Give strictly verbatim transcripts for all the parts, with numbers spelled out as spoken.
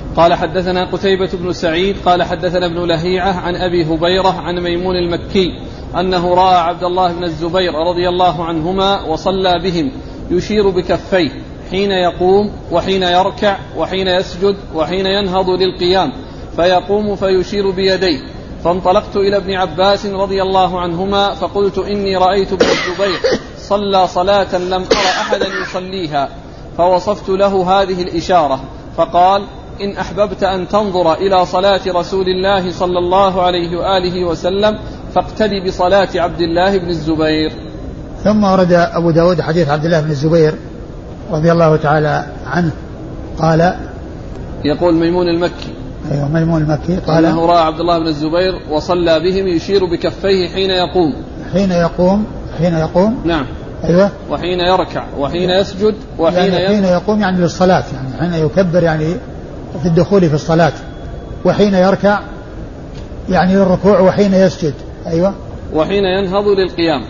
قال حدثنا قتيبة بن سعيد قال حدثنا ابن لهيعة عن أبي هبيرة عن ميمون المكي أنه رأى عبد الله بن الزبير رضي الله عنهما وصلى بهم يشير بكفيه حين يقوم وحين يركع وحين يسجد وحين ينهض للقيام، فيقوم فيشير بيديه. فانطلقت إلى ابن عباس رضي الله عنهما فقلت إني رأيت ابن الزبير صلى صلاة لم أر أحدا يصليها، فوصفت له هذه الإشارة، فقال: إن أحببت أن تنظر إلى صلاة رسول الله صلى الله عليه وآله وسلم فاقتدي بصلاة عبد الله بن الزبير. ثم ورد أبو داود حديث عبد الله بن الزبير رضي الله تعالى عنه قال، يقول ميمون المكي أيوة ميمون المكي قال أنه رأى عبد الله بن الزبير وصلى بهم يشير بكفيه حين يقوم حين يقوم حين يقوم نعم أيوة وحين يركع وحين يسجد وحين يعني حين يقوم يعني للصلاة، يعني حين يكبر يعني في الدخول في الصلاة، وحين يركع يعني للركوع، وحين يسجد أيوة وحين ينهض للقيام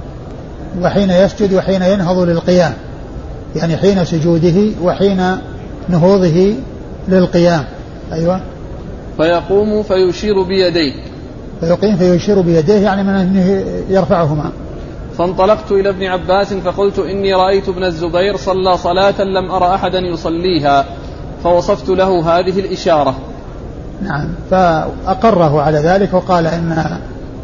وحين يسجد وحين ينهض للقيام، يعني حين سجوده وحين نهوضه للقيام أيوة. فيقوم فيشير بيديه فيقيم فيشير بيديه يعني من أنه يرفعهما. فانطلقت إلى ابن عباس فقلت إني رأيت ابن الزبير صلى صلاة لم أرى أحدا يصليها، فوصفت له هذه الإشارة. نعم، فأقره على ذلك وقال إن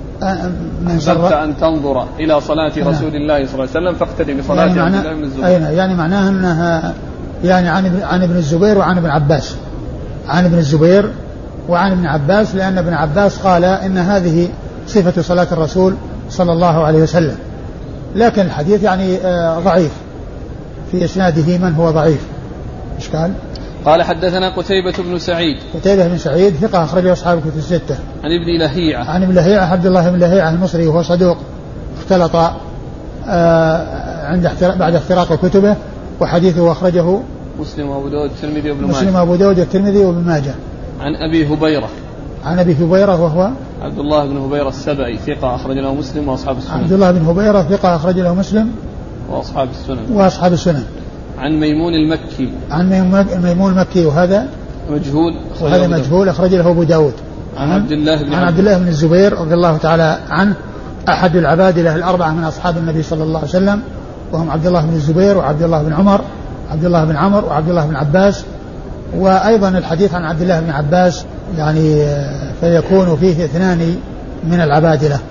من أحببت أن تنظر إلى صلاة رسول الله صلى الله عليه وسلم فاقتدي بصلاة يعني عبد الله بن الزبير. يعني معناه أنها يعني عن عن ابن الزبير وعن ابن عباس، عن ابن الزبير وعن ابن عباس، لأن ابن عباس قال إن هذه صفة صلاة الرسول صلى الله عليه وسلم. لكن الحديث يعني ضعيف، في إسناده من هو ضعيف. إيش قال؟ قال حدثنا قتيبة بن سعيد قتيبة بن سعيد ثقة أخرجه أصحاب الكتب الستة. عن ابن لهيعة عن ابن لهيعة عبد الله بن لهيعة المصري وهو صدوق اختلط آه عند بعد اختراق كتبه، وحديثه أخرجه مسلم وأبو داود والترمذي وابن ماجه. مسلم وأبو داود والترمذي وابن ماجه. عن أبي هبيرة عن أبي هبيرة وهو عبد الله بن هبيرة السبعي ثقة أخرج له مسلم وأصحاب السنن. عبد الله بن هبيرة ثقة أخرج له مسلم وأصحاب السنن. وأصحاب السنن. عن ميمون المكي عن ميمون المكي وهذا مجهول وهذا مجهول أخرج له أبو داود. عن عبد الله بن عن عبد الله بن الزبير رضي الله تعالى عنه أحد العبادلة الأربعة من أصحاب النبي صلى الله عليه وسلم، وهم عبد الله بن الزبير وعبد الله بن عمر عبد الله بن عمر وعبد الله بن عباس. وأيضا الحديث عن عبد الله بن عباس يعني فيكون فيه اثنان من العبادلة.